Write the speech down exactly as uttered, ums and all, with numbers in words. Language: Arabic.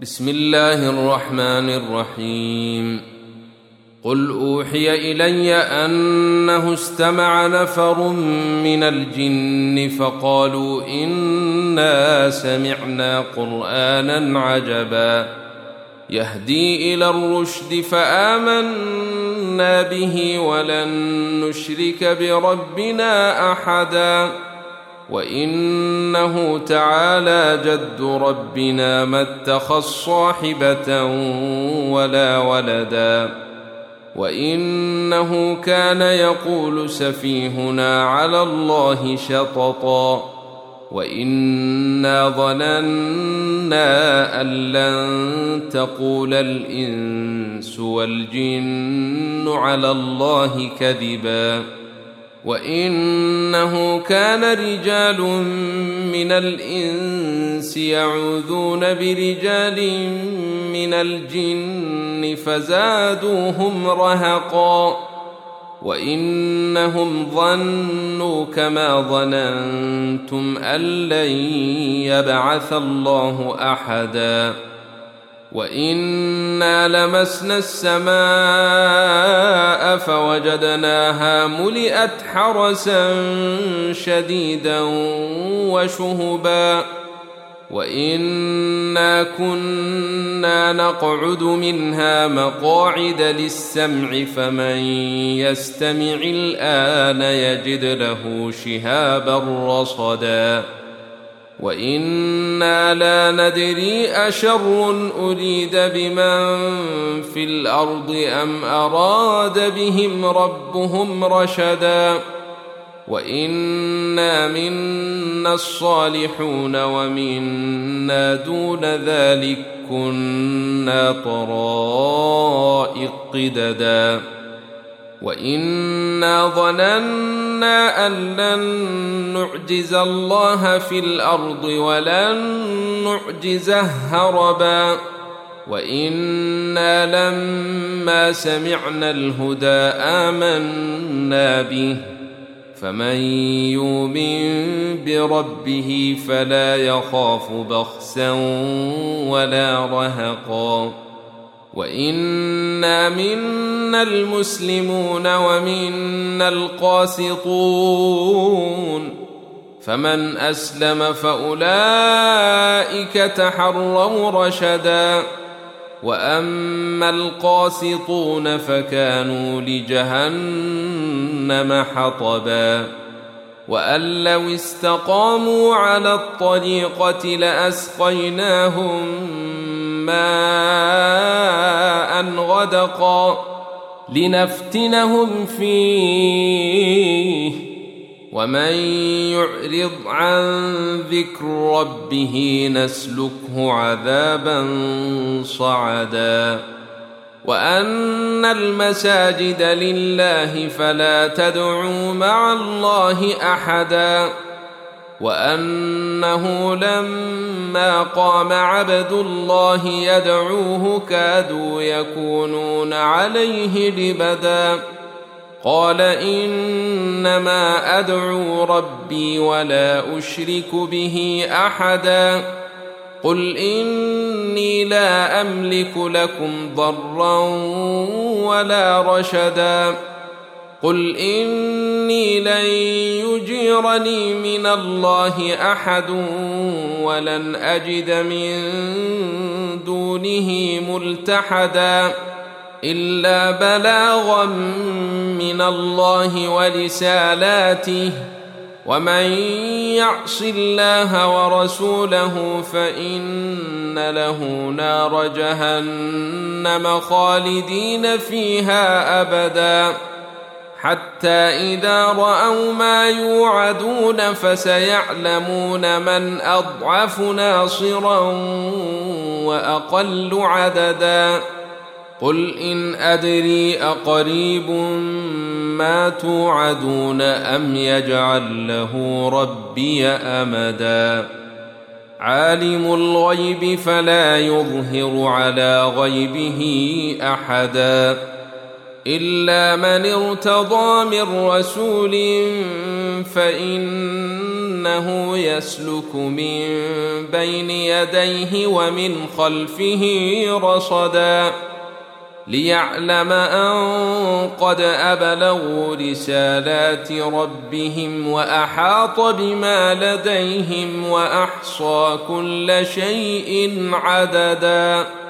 بسم الله الرحمن الرحيم. قل أوحي إلي أنه استمع نفر من الجن فقالوا إنا سمعنا قرآنا عجبا يهدي إلى الرشد فآمنا به ولن نشرك بربنا أحدا وإنه تعالى جد ربنا ما اتخذ صاحبة ولا ولدا وإنه كان يقول سفيهنا على الله شططا وإنا ظننا أن لن تقول الإنس والجن على الله كذبا وإنه كان رجال من الإنس يعوذون برجال من الجن فزادوهم رهقا وإنهم ظنوا كما ظننتم أن لن يبعث الله أحدا وإنا لمسنا السماء فوجدناها ملئت حرسا شديدا وشهبا وإنا كنا نقعد منها مقاعد للسمع فمن يستمع الآن يجد له شهابا رصدا وإنا لا ندري أشر أريد بمن في الأرض أم أراد بهم ربهم رشدا وإنا منا الصالحون ومنا دون ذلك كنا طرائق قددا وإنا ظننا أن لن نعجز الله في الأرض ولن نعجزه هربا وإنا لما سمعنا الهدى آمنا به فمن يؤمن بربه فلا يخاف بخسا ولا رهقا وإنا منا المسلمون ومنا القاسطون فمن أسلم فأولئك تحروا رشدا وأما القاسطون فكانوا لجهنم حطبا وأن لو استقاموا على الطريقة لأسقيناهم ماء غدقا لنفتنهم فيه ومن يعرض عن ذكر ربه نسلكه عذابا صعدا وأن المساجد لله فلا تدعوا مع الله أحدا وأنه لما قام عبد الله يدعوه كادوا يكونون عليه لبدا قال إنما أدعو ربي ولا أشرك به أحدا قل إني لا أملك لكم ضرا ولا رشدا قل إني لن يجيرني من الله أحد ولن أجد من دونه ملتحدا إلا بلاغا من الله ورسالاته ومن يعص الله ورسوله فإن له نار جهنم خالدين فيها أبدا حتى إذا رأوا ما يوعدون فسيعلمون من أضعف ناصرا وأقل عددا قل إن أدري أقريب ما توعدون أم يجعل له ربي أمدا عالم الغيب فلا يظهر على غيبه أحدا إلا من ارتضى من رسول فإن إنه يسلك من بين يديه ومن خلفه رصدا ليعلم أن قد أبلغوا رسالات ربهم وأحاط بما لديهم وأحصى كل شيء عددا.